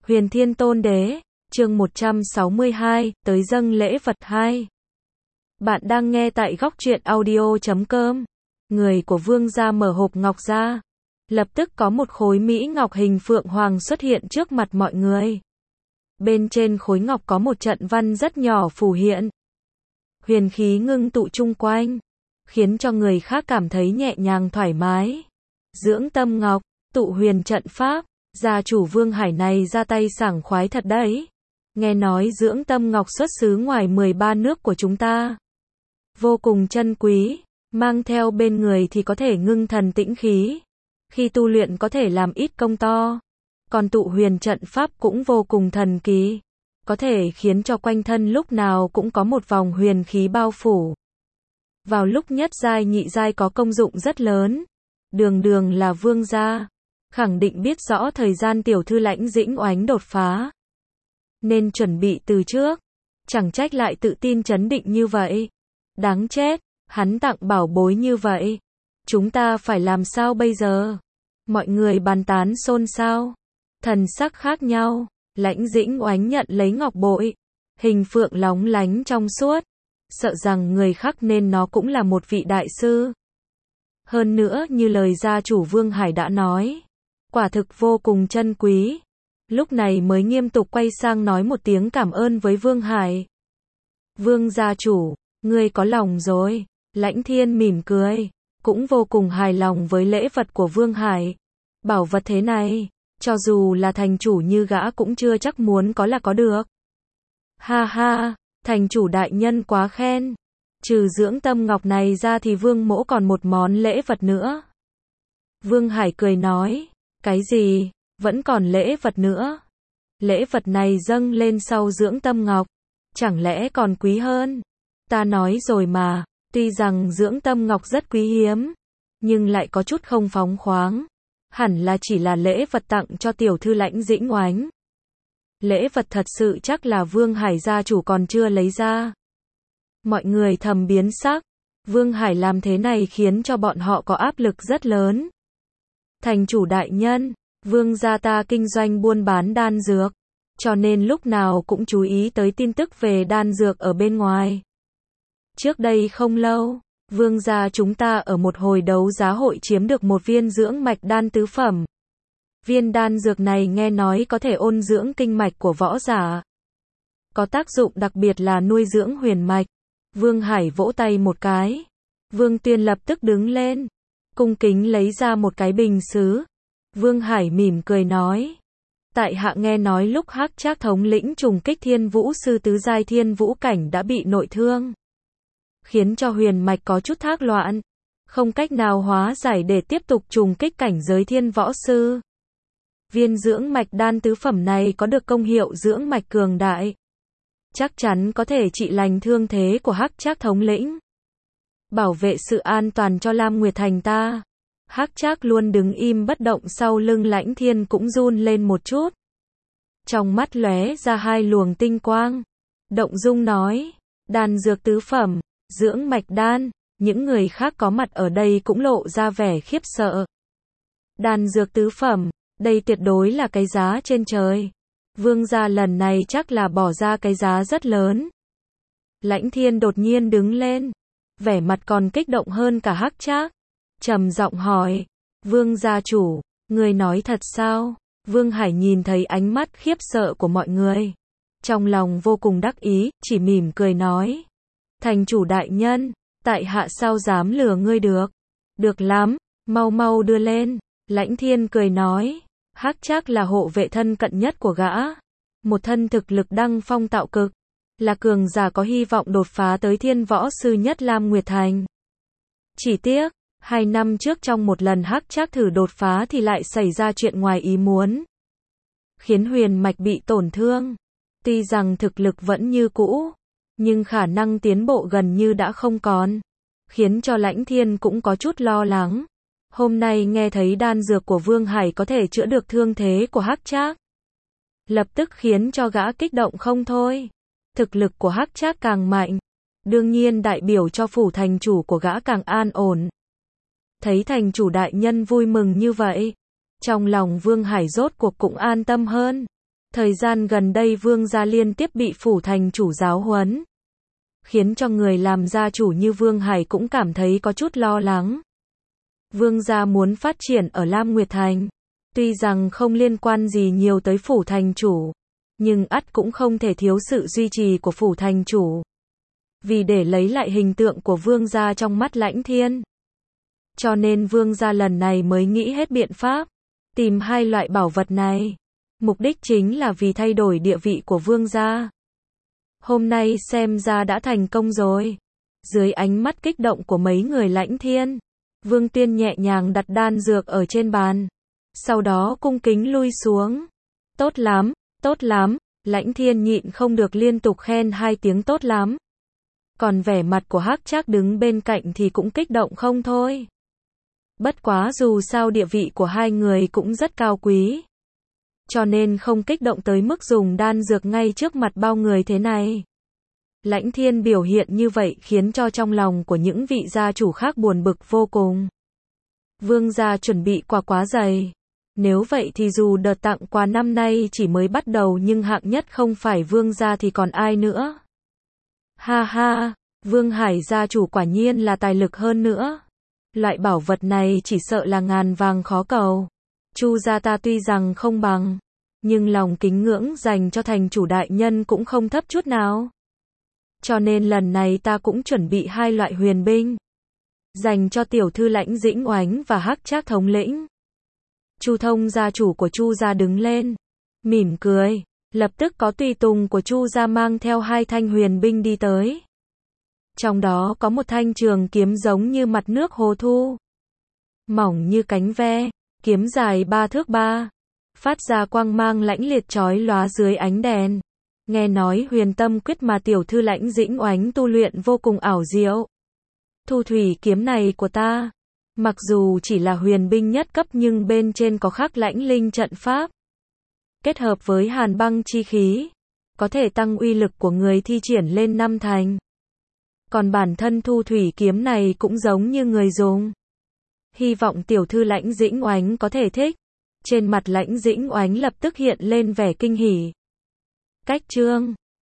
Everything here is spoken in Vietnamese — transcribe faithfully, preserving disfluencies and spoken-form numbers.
Huyền Thiên Tôn Đế, chương một trăm sáu mươi hai, tới dâng lễ vật hai. Bạn đang nghe tại góc truyện audio chấm com. Người của vương gia mở hộp ngọc ra. Lập tức có một khối mỹ ngọc hình phượng hoàng xuất hiện trước mặt mọi người. Bên trên khối ngọc có một trận văn rất nhỏ phù hiện. Huyền khí ngưng tụ chung quanh, khiến cho người khác cảm thấy nhẹ nhàng thoải mái. Dưỡng tâm ngọc, tụ huyền trận pháp. Gia chủ Vương Hải này ra tay sảng khoái thật đấy. Nghe nói dưỡng tâm ngọc xuất xứ ngoài mười ba nước của chúng ta. Vô cùng chân quý, mang theo bên người thì có thể ngưng thần tĩnh khí. Khi tu luyện có thể làm ít công to. Còn tụ huyền trận pháp cũng vô cùng thần kỳ. Có thể khiến cho quanh thân lúc nào cũng có một vòng huyền khí bao phủ. Vào lúc nhất giai nhị giai có công dụng rất lớn. Đường đường là vương gia. Khẳng định biết rõ thời gian tiểu thư Lãnh Dĩnh Oánh đột phá. Nên chuẩn bị từ trước. Chẳng trách lại tự tin chấn định như vậy. Đáng chết, hắn tặng bảo bối như vậy. Chúng ta phải làm sao bây giờ? Mọi người bàn tán xôn xao. Thần sắc khác nhau. Lãnh Dĩnh Oánh nhận lấy ngọc bội. Hình phượng lóng lánh trong suốt. Sợ rằng người khác nên nó cũng là một vị đại sư. Hơn nữa như lời gia chủ Vương Hải đã nói. Quả thực vô cùng chân quý. Lúc này mới nghiêm túc quay sang nói một tiếng cảm ơn với Vương Hải. Vương gia chủ, ngươi có lòng rồi. Lãnh Thiên mỉm cười, cũng vô cùng hài lòng với lễ vật của Vương Hải. Bảo vật thế này, cho dù là thành chủ như gã cũng chưa chắc muốn có là có được. Ha ha, thành chủ đại nhân quá khen. Trừ dưỡng tâm ngọc này ra thì Vương mỗ còn một món lễ vật nữa. Vương Hải cười nói. Cái gì? Vẫn còn lễ vật nữa. Lễ vật này dâng lên sau dưỡng tâm ngọc. Chẳng lẽ còn quý hơn? Ta nói rồi mà, tuy rằng dưỡng tâm ngọc rất quý hiếm, nhưng lại có chút không phóng khoáng. Hẳn là chỉ là lễ vật tặng cho tiểu thư Lãnh Dĩnh Oánh. Lễ vật thật sự chắc là Vương Hải gia chủ còn chưa lấy ra. Mọi người thầm biến sắc. Vương Hải làm thế này khiến cho bọn họ có áp lực rất lớn. Thành chủ đại nhân, vương gia ta kinh doanh buôn bán đan dược, cho nên lúc nào cũng chú ý tới tin tức về đan dược ở bên ngoài. Trước đây không lâu, vương gia chúng ta ở một hồi đấu giá hội chiếm được một viên dưỡng mạch đan tứ phẩm. Viên đan dược này nghe nói có thể ôn dưỡng kinh mạch của võ giả. Có tác dụng đặc biệt là nuôi dưỡng huyền mạch. Vương Hải vỗ tay một cái. Vương Tuyên lập tức đứng lên. Cung kính lấy ra một cái bình sứ. Vương Hải mỉm cười nói. Tại hạ nghe nói lúc Hắc Trác thống lĩnh trùng kích thiên vũ sư tứ giai thiên vũ cảnh đã bị nội thương. Khiến cho huyền mạch có chút thác loạn. Không cách nào hóa giải để tiếp tục trùng kích cảnh giới thiên võ sư. Viên dưỡng mạch đan tứ phẩm này có được công hiệu dưỡng mạch cường đại. Chắc chắn có thể trị lành thương thế của Hắc Trác thống lĩnh. Bảo vệ sự an toàn cho Lam Nguyệt Thành ta. Hắc Trác luôn đứng im bất động sau lưng Lãnh Thiên cũng run lên một chút. Trong mắt lóe ra hai luồng tinh quang. Động dung nói, đan dược tứ phẩm, dưỡng mạch đan, những người khác có mặt ở đây cũng lộ ra vẻ khiếp sợ. Đan dược tứ phẩm, đây tuyệt đối là cái giá trên trời. Vương gia lần này chắc là bỏ ra cái giá rất lớn. Lãnh Thiên đột nhiên đứng lên. Vẻ mặt còn kích động hơn cả Hắc Trác. Trầm giọng hỏi, Vương gia chủ, người nói thật sao? Vương Hải nhìn thấy ánh mắt khiếp sợ của mọi người. Trong lòng vô cùng đắc ý, chỉ mỉm cười nói. Thành chủ đại nhân, tại hạ sao dám lừa ngươi được? Được lắm, mau mau đưa lên. Lãnh Thiên cười nói, Hắc Trác là hộ vệ thân cận nhất của gã. Một thân thực lực đăng phong tạo cực. Là cường giả có hy vọng đột phá tới thiên võ sư nhất Lam Nguyệt Thành. Chỉ tiếc, hai năm trước trong một lần Hắc Trác thử đột phá thì lại xảy ra chuyện ngoài ý muốn. Khiến huyền mạch bị tổn thương. Tuy rằng thực lực vẫn như cũ, nhưng khả năng tiến bộ gần như đã không còn. Khiến cho Lãnh Thiên cũng có chút lo lắng. Hôm nay nghe thấy đan dược của Vương Hải có thể chữa được thương thế của Hắc Trác. Lập tức khiến cho gã kích động không thôi. Thực lực của Hắc Trác càng mạnh, đương nhiên đại biểu cho phủ thành chủ của gã càng an ổn. Thấy thành chủ đại nhân vui mừng như vậy, trong lòng Vương Hải rốt cuộc cũng an tâm hơn. Thời gian gần đây Vương gia liên tiếp bị phủ thành chủ giáo huấn, khiến cho người làm gia chủ như Vương Hải cũng cảm thấy có chút lo lắng. Vương gia muốn phát triển ở Lam Nguyệt Thành, tuy rằng không liên quan gì nhiều tới phủ thành chủ, nhưng ắt cũng không thể thiếu sự duy trì của phủ thành chủ. Vì để lấy lại hình tượng của Vương gia trong mắt Lãnh Thiên, cho nên Vương gia lần này mới nghĩ hết biện pháp, tìm hai loại bảo vật này. Mục đích chính là vì thay đổi địa vị của Vương gia. Hôm nay xem ra đã thành công rồi. Dưới ánh mắt kích động của mấy người Lãnh Thiên, Vương Tiên nhẹ nhàng đặt đan dược ở trên bàn, sau đó cung kính lui xuống. Tốt lắm, tốt lắm, Lãnh Thiên nhịn không được liên tục khen hai tiếng tốt lắm. Còn vẻ mặt của Hắc Trác đứng bên cạnh thì cũng kích động không thôi. Bất quá dù sao địa vị của hai người cũng rất cao quý, cho nên không kích động tới mức dùng đan dược ngay trước mặt bao người thế này. Lãnh Thiên biểu hiện như vậy khiến cho trong lòng của những vị gia chủ khác buồn bực vô cùng. Vương gia chuẩn bị quà quá dày. Nếu vậy thì dù đợt tặng quà năm nay chỉ mới bắt đầu nhưng hạng nhất không phải Vương gia thì còn ai nữa. Ha ha, Vương Hải gia chủ quả nhiên là tài lực hơn nữa. Loại bảo vật này chỉ sợ là ngàn vàng khó cầu. Chu gia ta tuy rằng không bằng, nhưng lòng kính ngưỡng dành cho thành chủ đại nhân cũng không thấp chút nào. Cho nên lần này ta cũng chuẩn bị hai loại huyền binh, dành cho tiểu thư Lãnh Dĩnh Oánh và Hắc Trác thống lĩnh. Chu Thông gia chủ của Chu gia đứng lên, mỉm cười, lập tức có tùy tùng của Chu gia mang theo hai thanh huyền binh đi tới. Trong đó có một thanh trường kiếm giống như mặt nước hồ thu, mỏng như cánh ve, kiếm dài ba thước ba, phát ra quang mang lãnh liệt chói lóa dưới ánh đèn. Nghe nói huyền tâm quyết mà tiểu thư Lãnh Dĩnh Oánh tu luyện vô cùng ảo diệu. Thu thủy kiếm này của ta, mặc dù chỉ là huyền binh nhất cấp nhưng bên trên có khắc lãnh linh trận pháp, kết hợp với hàn băng chi khí, có thể tăng uy lực của người thi triển lên năm thành. Còn bản thân thu thủy kiếm này cũng giống như người dùng. Hy vọng tiểu thư Lãnh Dĩnh Oánh có thể thích. Trên mặt Lãnh Dĩnh Oánh lập tức hiện lên vẻ kinh hỉ. Cách chương